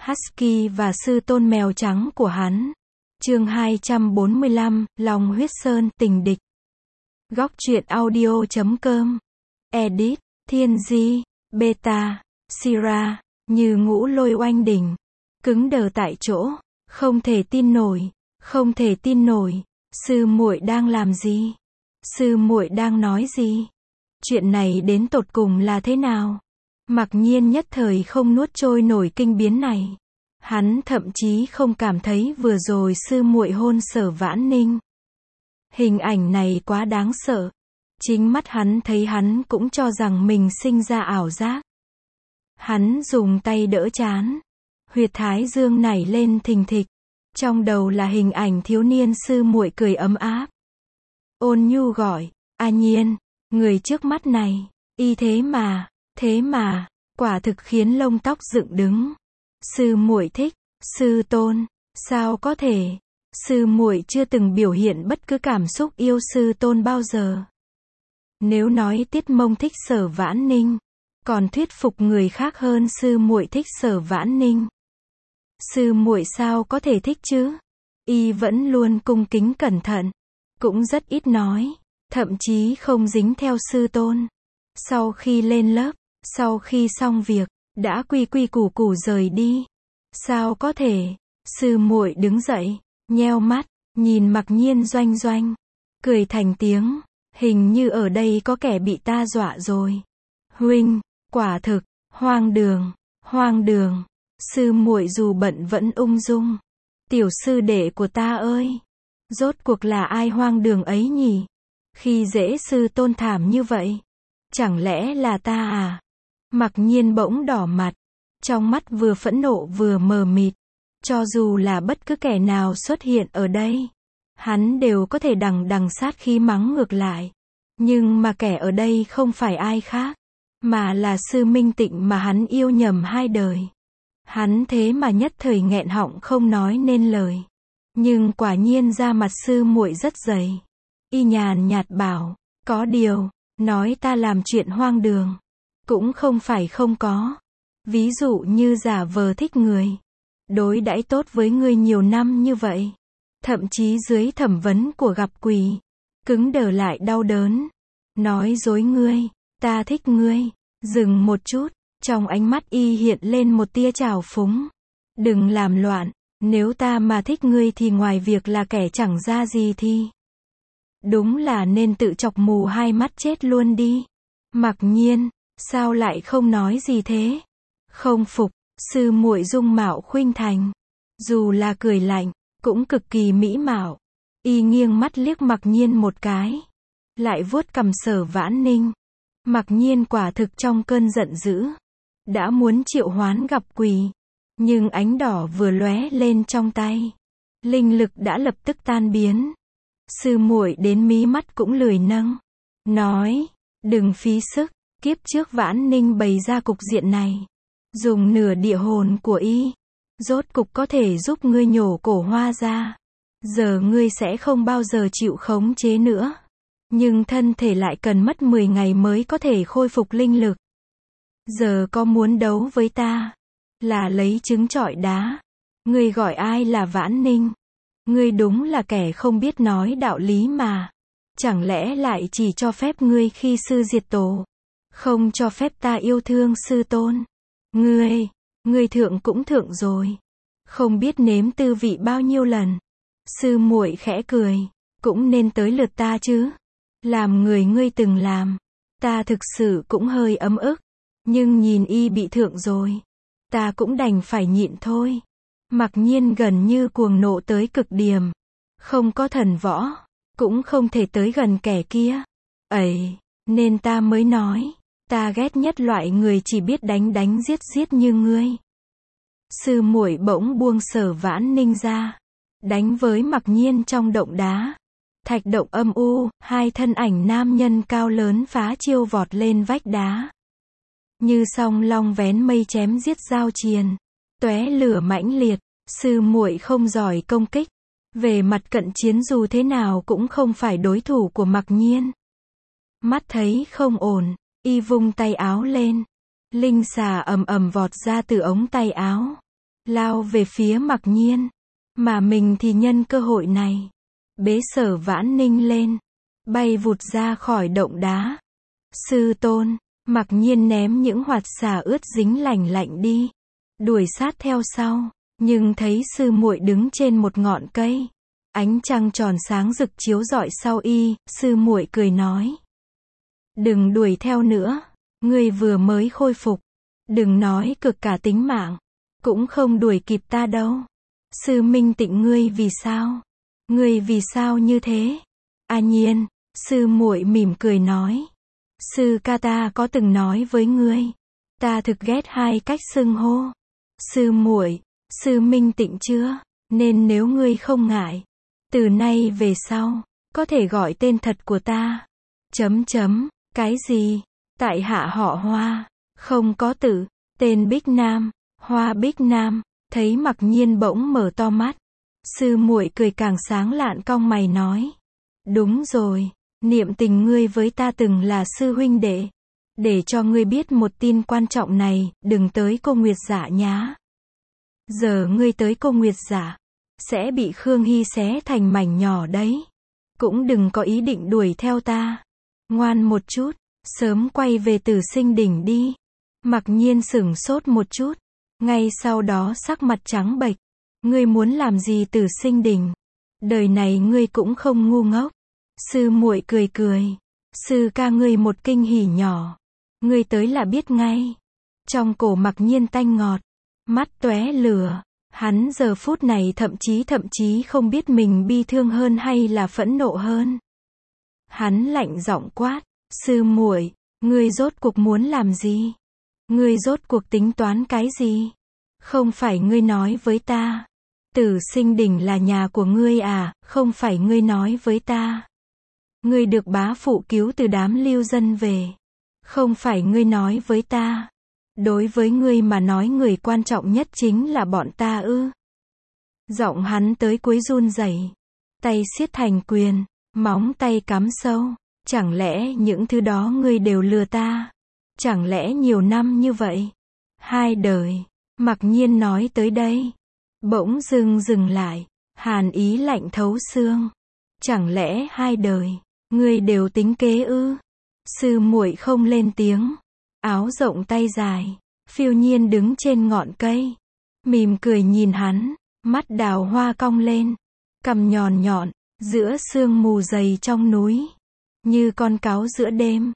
Husky và sư tôn mèo trắng của hắn. Chương 245, Lòng huyết sơn tình địch. Góc truyện audio.com. Edit, Thiên Di, Beta, Sira, như ngũ lôi oanh đỉnh. Cứng đờ tại chỗ, không thể tin nổi, không thể tin nổi. Sư muội đang làm gì? Sư muội đang nói gì? Chuyện này đến tột cùng là thế nào? Mặc nhiên nhất thời không nuốt trôi nổi kinh biến này. Hắn thậm chí không cảm thấy vừa rồi sư muội hôn Sở Vãn Ninh. Hình ảnh này quá đáng sợ. Chính mắt hắn thấy hắn cũng cho rằng mình sinh ra ảo giác. Hắn dùng tay đỡ trán. Huyệt thái dương nảy lên thình thịch. Trong đầu là hình ảnh thiếu niên sư muội cười ấm áp. Ôn nhu gọi, A Nhiên, người trước mắt này, y thế mà, quả thực khiến lông tóc dựng đứng. Sư muội thích, sư tôn, sao có thể? Sư muội chưa từng biểu hiện bất cứ cảm xúc yêu sư tôn bao giờ. Nếu nói Tiết Mông thích Sở Vãn Ninh, còn thuyết phục người khác hơn sư muội thích Sở Vãn Ninh. Sư muội sao có thể thích chứ? Y vẫn luôn cung kính cẩn thận, cũng rất ít nói, thậm chí không dính theo sư tôn. Sau khi lên lớp, sau khi xong việc, đã quy quy củ củ rời đi. Sao có thể? Sư muội đứng dậy, nheo mắt, nhìn Mặc Nhiên doanh doanh, cười thành tiếng, hình như ở đây có kẻ bị ta dọa rồi. Huynh, quả thực, hoang đường. Sư muội dù bận vẫn ung dung. Tiểu sư đệ của ta ơi, rốt cuộc là ai hoang đường ấy nhỉ? Khi dễ sư tôn thảm như vậy, chẳng lẽ là ta à? Mặc Nhiên bỗng đỏ mặt, trong mắt vừa phẫn nộ vừa mờ mịt. Cho dù là bất cứ kẻ nào xuất hiện ở đây, hắn đều có thể đằng sát khí mắng ngược lại. Nhưng mà kẻ ở đây không phải ai khác, mà là Sư Minh Tịnh mà hắn yêu nhầm hai đời. Hắn thế mà nhất thời nghẹn họng không nói nên lời. Nhưng quả nhiên da mặt sư muội rất dày. Y nhàn nhạt bảo, có điều, nói ta làm chuyện hoang đường, cũng không phải không có. Ví dụ như giả vờ thích người, đối đãi tốt với ngươi nhiều năm như vậy, thậm chí dưới thẩm vấn của gặp quỷ, cứng đờ lại đau đớn, nói dối ngươi, ta thích ngươi. Dừng một chút, trong ánh mắt y hiện lên một tia trào phúng. Đừng làm loạn, nếu ta mà thích ngươi thì ngoài việc là kẻ chẳng ra gì thì đúng là nên tự chọc mù hai mắt chết luôn đi. Mặc Nhiên, sao lại không nói gì thế? Không phục, sư muội dung mạo khuynh thành, dù là cười lạnh, cũng cực kỳ mỹ mạo. Y nghiêng mắt liếc Mặc Nhiên một cái, lại vuốt cằm Sở Vãn Ninh. Mặc Nhiên quả thực trong cơn giận dữ, đã muốn triệu hoán gặp quỷ, nhưng ánh đỏ vừa lóe lên trong tay, linh lực đã lập tức tan biến. Sư muội đến mí mắt cũng lười nâng, nói, đừng phí sức, kiếp trước Vãn Ninh bày ra cục diện này, dùng nửa địa hồn của y, rốt cục có thể giúp ngươi nhổ cổ hoa ra. Giờ ngươi sẽ không bao giờ chịu khống chế nữa, nhưng thân thể lại cần mất 10 ngày mới có thể khôi phục linh lực. Giờ có muốn đấu với ta, là lấy trứng trọi đá. Ngươi gọi ai là Vãn Ninh? Ngươi đúng là kẻ không biết nói đạo lý mà. Chẳng lẽ lại chỉ cho phép ngươi khi sư diệt tổ, không cho phép ta yêu thương sư tôn? Ngươi thượng cũng thượng rồi, không biết nếm tư vị bao nhiêu lần. Sư muội khẽ cười, cũng nên tới lượt ta chứ. Làm người ngươi từng làm, ta thực sự cũng hơi ấm ức. Nhưng nhìn y bị thượng rồi, ta cũng đành phải nhịn thôi. Mặc Nhiên gần như cuồng nộ tới cực điểm. Không có thần võ, cũng không thể tới gần kẻ kia. Ấy, nên ta mới nói, ta ghét nhất loại người chỉ biết đánh giết như ngươi. Sư muội bỗng buông Sở Vãn Ninh ra, đánh với Mặc Nhiên trong động đá. Thạch động âm u, hai thân ảnh nam nhân cao lớn phá chiêu vọt lên vách đá. Như song long vén mây chém giết giao triền, tóe lửa mãnh liệt. Sư muội không giỏi công kích, về mặt cận chiến dù thế nào cũng không phải đối thủ của Mặc Nhiên. Mắt thấy không ổn, y vung tay áo lên, linh xà ầm ầm vọt ra từ ống tay áo. lao về phía Mặc Nhiên. Mà mình thì nhân cơ hội này, bế Sở Vãn Ninh lên, bay vụt ra khỏi động đá. Sư tôn, Mặc Nhiên ném những hoạt xà ướt dính lành lạnh đi, đuổi sát theo sau, nhưng thấy sư muội đứng trên một ngọn cây. Ánh trăng tròn sáng rực chiếu rọi sau y, sư muội cười nói: đừng đuổi theo nữa, ngươi vừa mới khôi phục, đừng nói cực cả tính mạng, cũng không đuổi kịp ta đâu. Sư Minh Tịnh, ngươi vì sao? Ngươi vì sao như thế? A Nhiên, sư muội mỉm cười nói: sư ca ta có từng nói với ngươi, ta thực ghét hai cách xưng hô. Sư muội, sư Minh Tịnh chưa? Nên nếu ngươi không ngại, từ nay về sau, có thể gọi tên thật của ta. Cái gì? Tại hạ họ Hoa, không có tự, tên Bích Nam, Hoa Bích Nam. Thấy Mặc Nhiên bỗng mở to mắt, sư muội cười càng sáng lạn, cong mày nói: đúng rồi, niệm tình ngươi với ta từng là sư huynh đệ. Để cho ngươi biết một tin quan trọng này, đừng tới Cô Nguyệt Dạ nhá. Giờ ngươi tới Cô Nguyệt Dạ, sẽ bị Khương Hy xé thành mảnh nhỏ đấy. Cũng đừng có ý định đuổi theo ta. Ngoan một chút, sớm quay về Tử Sinh Đỉnh đi. Mặc Nhiên sửng sốt một chút, ngay sau đó sắc mặt trắng bệch. Ngươi muốn làm gì Tử Sinh Đỉnh? Đời này ngươi cũng không ngu ngốc. Sư muội cười cười: sư ca ngươi một kinh hỉ nhỏ, ngươi tới là biết ngay. Trong cổ Mặc Nhiên tanh ngọt, mắt tóe lửa. Hắn giờ phút này thậm chí không biết mình bi thương hơn hay là phẫn nộ hơn. Hắn lạnh giọng quát: sư muội, ngươi rốt cuộc muốn làm gì? Ngươi rốt cuộc tính toán cái gì? Không phải ngươi nói với ta, Tử Sinh Đỉnh là nhà của ngươi à? Không phải ngươi nói với ta, ngươi được bá phụ cứu từ đám lưu dân về? Không phải ngươi nói với ta, đối với ngươi mà nói người quan trọng nhất chính là bọn ta ư? Giọng hắn tới cuối run rẩy, tay siết thành quyền, móng tay cắm sâu. Chẳng lẽ những thứ đó ngươi đều lừa ta? Chẳng lẽ nhiều năm như vậy, 2 đời? Mặc Nhiên nói tới đây, bỗng dừng lại, hàn ý lạnh thấu xương. Chẳng lẽ 2 đời, ngươi đều tính kế ư? Sư muội không lên tiếng, áo rộng tay dài, phiêu nhiên đứng trên ngọn cây, mỉm cười nhìn hắn, mắt đào hoa cong lên, cằm nhọn nhọn, giữa sương mù dày trong núi, như con cáo giữa đêm.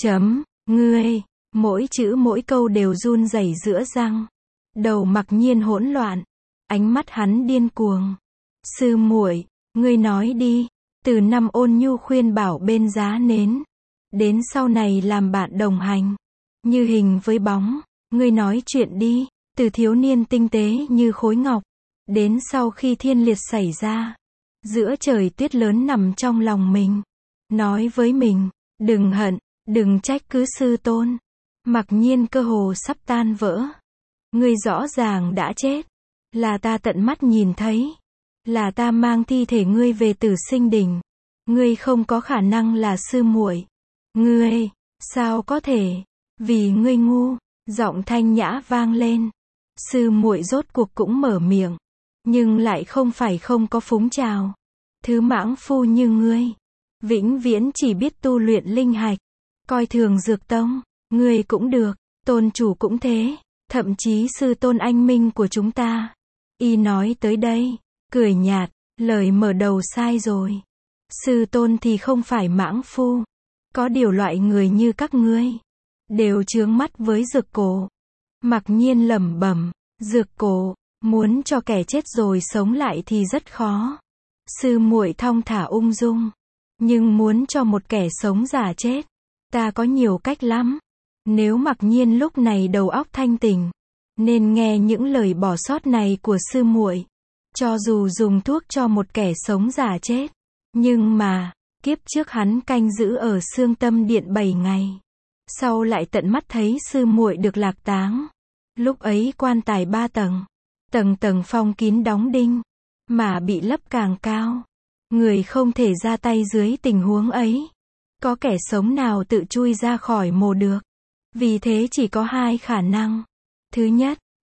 Ngươi, mỗi chữ mỗi câu đều run rẩy giữa răng. Đầu Mặc Nhiên hỗn loạn, ánh mắt hắn điên cuồng. Sư muội, ngươi nói đi, từ năm Ôn Nhu khuyên bảo bên giá nến, đến sau này làm bạn đồng hành, như hình với bóng, ngươi nói chuyện đi, từ thiếu niên tinh tế như khối ngọc, đến sau khi thiên liệt xảy ra, giữa trời tuyết lớn nằm trong lòng mình, nói với mình, đừng hận, đừng trách cứ sư tôn. Mặc Nhiên cơ hồ sắp tan vỡ. Ngươi rõ ràng đã chết, là ta tận mắt nhìn thấy, là ta mang thi thể ngươi về Tử Sinh Đỉnh. Ngươi không có khả năng là sư muội. Ngươi, sao có thể? Vì ngươi ngu. Giọng thanh nhã vang lên. Sư muội rốt cuộc cũng mở miệng, nhưng lại không phải không có phúng trào. Thứ mãng phu như ngươi, vĩnh viễn chỉ biết tu luyện linh hạch, coi thường dược tông. Ngươi cũng được, tôn chủ cũng thế, thậm chí sư tôn anh minh của chúng ta. Y nói tới đây, cười nhạt, lời mở đầu sai rồi. Sư tôn thì không phải mãng phu. Có điều loại người như các ngươi, đều chướng mắt với dược cổ. Mặc Nhiên lẩm bẩm, dược cổ, muốn cho kẻ chết rồi sống lại thì rất khó. Sư muội thong thả ung dung, nhưng muốn cho một kẻ sống giả chết, ta có nhiều cách lắm. Nếu Mặc Nhiên lúc này đầu óc thanh tỉnh, nên nghe những lời bỏ sót này của sư muội. Cho dù dùng thuốc cho một kẻ sống giả chết, nhưng mà, kiếp trước hắn canh giữ ở Xương Tâm Điện 7 ngày. Sau lại tận mắt thấy sư muội được lạc táng. Lúc ấy quan tài 3 tầng, tầng tầng phong kín đóng đinh, mà bị lấp càng cao. Người không thể ra tay dưới tình huống ấy. Có kẻ sống nào tự chui ra khỏi mồ được. Vì thế chỉ có 2 khả năng. Thứ nhất,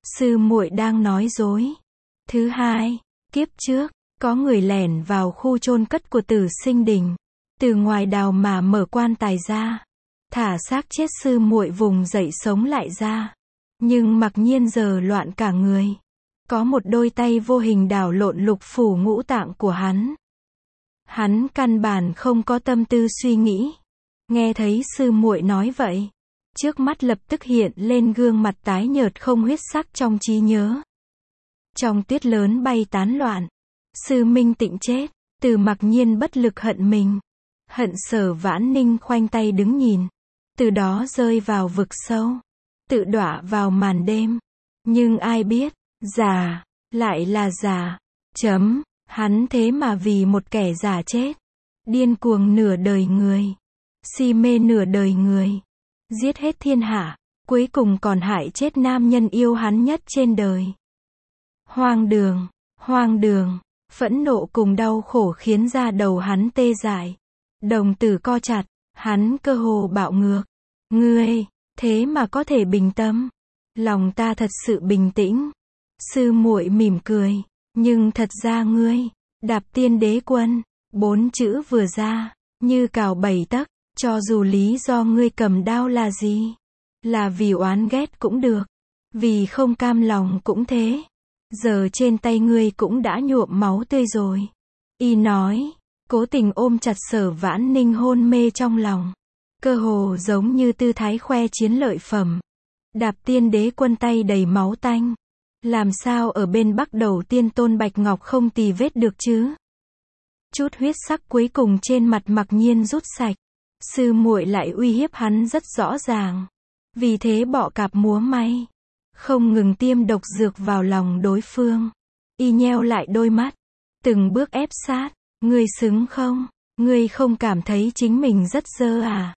sư muội đang nói dối. Thứ hai, kiếp trước, có người lẻn vào khu chôn cất của Tử Sinh Đình, từ ngoài đào mà mở quan tài ra, thả xác chết sư muội vùng dậy sống lại ra. Nhưng Mặc Nhiên giờ loạn cả người. Có một đôi tay vô hình đảo lộn lục phủ ngũ tạng của hắn. Hắn căn bản không có tâm tư suy nghĩ. Nghe thấy sư muội nói vậy, trước mắt lập tức hiện lên gương mặt tái nhợt không huyết sắc trong trí nhớ. Trong tuyết lớn bay tán loạn, sư Minh Tịnh chết, Từ Mặc Nhiên bất lực hận mình. Hận Sở Vãn Ninh khoanh tay đứng nhìn. Từ đó rơi vào vực sâu, tự đọa vào màn đêm. Nhưng ai biết, già, lại là già. Hắn thế mà vì một kẻ già chết. Điên cuồng nửa đời người. Si mê nửa đời người. Giết hết thiên hạ. Cuối cùng còn hại chết nam nhân yêu hắn nhất trên đời. Hoang đường, hoang đường. Phẫn nộ cùng đau khổ khiến da đầu hắn tê dại. Đồng tử co chặt. Hắn cơ hồ bạo ngược. Ngươi, thế mà có thể bình tâm. Lòng ta thật sự bình tĩnh. Sư muội mỉm cười. Nhưng thật ra ngươi, Đạp Tiên Đế Quân, 4 chữ vừa ra, như cào 7 tấc, cho dù lý do ngươi cầm đao là gì, là vì oán ghét cũng được, vì không cam lòng cũng thế. Giờ trên tay ngươi cũng đã nhuộm máu tươi rồi. Y nói, cố tình ôm chặt Sở Vãn Ninh hôn mê trong lòng, cơ hồ giống như tư thái khoe chiến lợi phẩm. Đạp Tiên Đế Quân tay đầy máu tanh. Làm sao ở bên Bắc Đầu Tiên Tôn Bạch Ngọc không tì vết được chứ? Chút huyết sắc cuối cùng trên mặt Mặc Nhiên rút sạch. Sư muội lại uy hiếp hắn rất rõ ràng. Vì thế bọ cạp múa may, không ngừng tiêm độc dược vào lòng đối phương. Y nheo lại đôi mắt, từng bước ép sát. Ngươi xứng không? Ngươi không cảm thấy chính mình rất dơ à?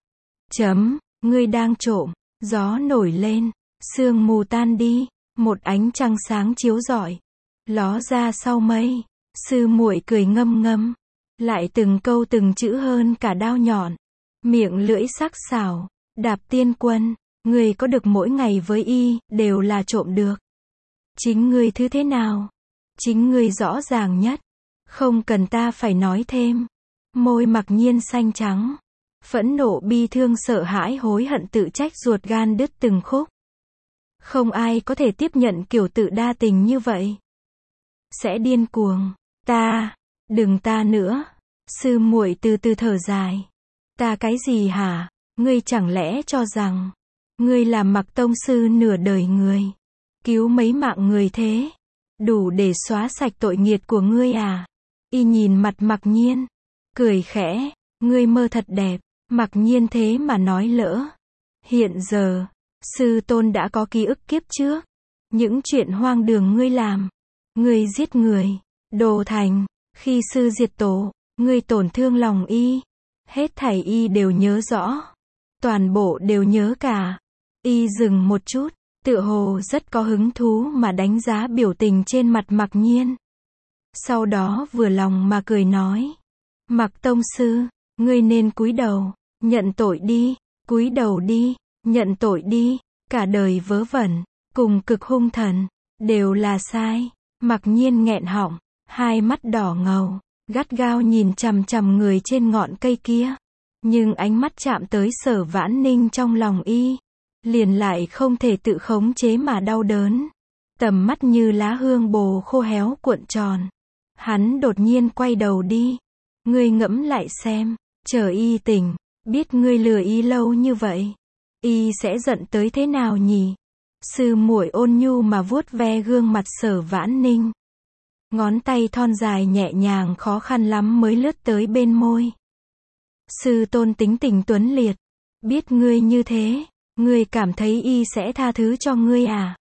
Ngươi đang trộm. Gió nổi lên, sương mù tan đi. Một ánh trăng sáng chiếu rọi, ló ra sau mây. Sư muội cười ngâm ngâm, lại từng câu từng chữ hơn cả đao nhọn, miệng lưỡi sắc sảo. Đạp Tiên Quân, ngươi có được mỗi ngày với y, đều là trộm được. Chính ngươi thứ thế nào? Chính ngươi rõ ràng nhất. Không cần ta phải nói thêm. Môi Mặc Nhiên xanh trắng, phẫn nộ bi thương sợ hãi hối hận tự trách ruột gan đứt từng khúc. Không ai có thể tiếp nhận kiểu tự đa tình như vậy. Sẽ điên cuồng. Đừng ta nữa. Sư muội từ từ thở dài. Ta cái gì hả? Ngươi chẳng lẽ cho rằng ngươi là Mặc tông sư nửa đời người, cứu mấy mạng người thế, đủ để xóa sạch tội nghiệt của ngươi à? Y nhìn mặt Mặc Nhiên, cười khẽ. Ngươi mơ thật đẹp. Mặc Nhiên thế mà nói lỡ. Hiện giờ, sư tôn đã có ký ức kiếp trước. Những chuyện hoang đường ngươi làm. Ngươi giết người, đồ thành. Khi sư diệt tổ, ngươi tổn thương lòng y. Hết thảy y đều nhớ rõ. Toàn bộ đều nhớ cả. Y dừng một chút, tựa hồ rất có hứng thú mà đánh giá biểu tình trên mặt Mặc Nhiên. Sau đó vừa lòng mà cười nói. Mặc tông sư, ngươi nên cúi đầu, nhận tội đi. Cúi đầu đi, nhận tội đi. Cả đời vớ vẩn, cùng cực hung thần, đều là sai. Mặc Nhiên nghẹn họng, hai mắt đỏ ngầu, gắt gao nhìn chằm chằm người trên ngọn cây kia. Nhưng ánh mắt chạm tới Sở Vãn Ninh trong lòng y, liền lại không thể tự khống chế mà đau đớn. Tầm mắt như lá hương bồ khô héo cuộn tròn. Hắn đột nhiên quay đầu đi. Ngươi ngẫm lại xem, chờ y tỉnh, biết ngươi lừa y lâu như vậy, y sẽ giận tới thế nào nhỉ? Sư muội ôn nhu mà vuốt ve gương mặt Sở Vãn Ninh. Ngón tay thon dài nhẹ nhàng khó khăn lắm mới lướt tới bên môi. Sư tôn tính tình tuấn liệt, biết ngươi như thế, ngươi cảm thấy y sẽ tha thứ cho ngươi à?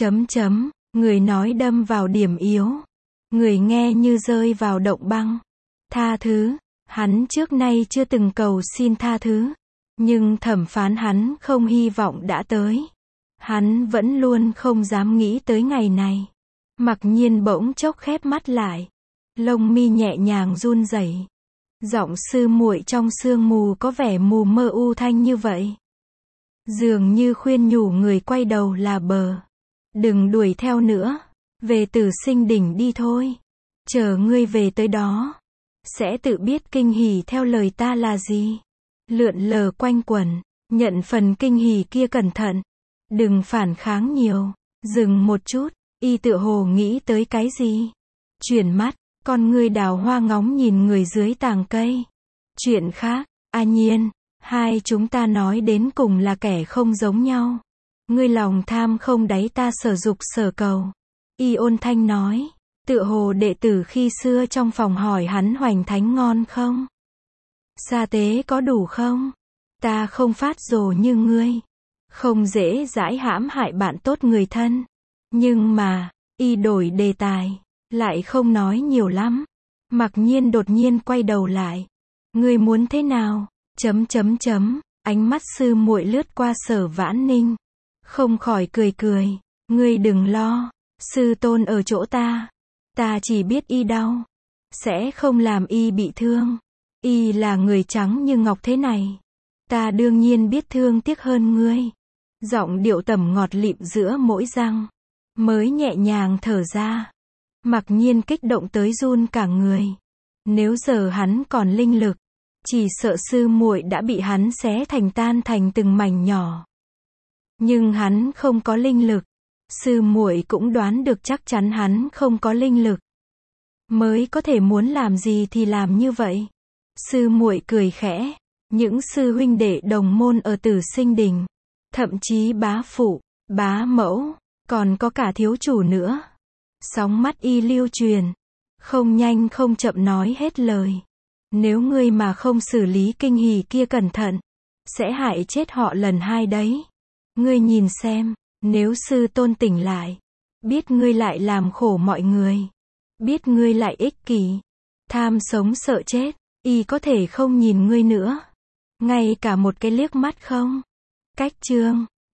Người nói đâm vào điểm yếu, người nghe như rơi vào động băng. Tha thứ, hắn trước nay chưa từng cầu xin tha thứ, nhưng thẩm phán hắn không hy vọng đã tới. Hắn vẫn luôn không dám nghĩ tới ngày này. Mặc Nhiên bỗng chốc khép mắt lại, lông mi nhẹ nhàng run rẩy. Giọng sư muội trong sương mù có vẻ mù mơ u thanh như vậy, dường như khuyên nhủ người quay đầu là bờ. Đừng đuổi theo nữa. Về Tử Sinh đỉnh đi thôi. Chờ ngươi về tới đó, sẽ tự biết kinh hỉ theo lời ta là gì. Lượn lờ quanh quẩn, nhận phần kinh hỉ kia cẩn thận. Đừng phản kháng nhiều. Dừng một chút, y tựa hồ nghĩ tới cái gì. Chuyển mắt, con ngươi đào hoa ngóng nhìn người dưới tàng cây. Chuyện khác, A Nhiên, hai chúng ta nói đến cùng là kẻ không giống nhau. Ngươi lòng tham không đáy, ta sở dục sở cầu. Y ôn thanh nói, tựa hồ đệ tử khi xưa trong phòng hỏi hắn hoành thánh ngon không? Sa tế có đủ không? Ta không phát rồ như ngươi. Không dễ dãi hãm hại bạn tốt người thân. Nhưng mà, y đổi đề tài, lại không nói nhiều lắm. Mặc Nhiên đột nhiên quay đầu lại. Ngươi muốn thế nào? Ánh mắt sư muội lướt qua Sở Vãn Ninh. Không khỏi cười cười. Ngươi đừng lo. Sư tôn ở chỗ ta. Ta chỉ biết y đau. Sẽ không làm y bị thương. Y là người trắng như ngọc thế này. Ta đương nhiên biết thương tiếc hơn ngươi. Giọng điệu tẩm ngọt lịm giữa mỗi răng. Mới nhẹ nhàng thở ra. Mặc Nhiên kích động tới run cả người. Nếu giờ hắn còn linh lực, chỉ sợ sư muội đã bị hắn xé thành tan thành từng mảnh nhỏ. Nhưng hắn không có linh lực. Sư muội cũng đoán được chắc chắn hắn không có linh lực. Mới có thể muốn làm gì thì làm như vậy. Sư muội cười khẽ. Những sư huynh đệ đồng môn ở Tử Sinh đỉnh, thậm chí bá phụ, bá mẫu, còn có cả thiếu chủ nữa. Sóng mắt y lưu truyền. Không nhanh không chậm nói hết lời. Nếu ngươi mà không xử lý kinh hỉ kia cẩn thận, sẽ hại chết họ lần hai đấy. Ngươi nhìn xem, nếu sư tôn tỉnh lại, biết ngươi lại làm khổ mọi người, biết ngươi lại ích kỷ, tham sống sợ chết, y có thể không nhìn ngươi nữa. Ngay cả một cái liếc mắt không? Cách chương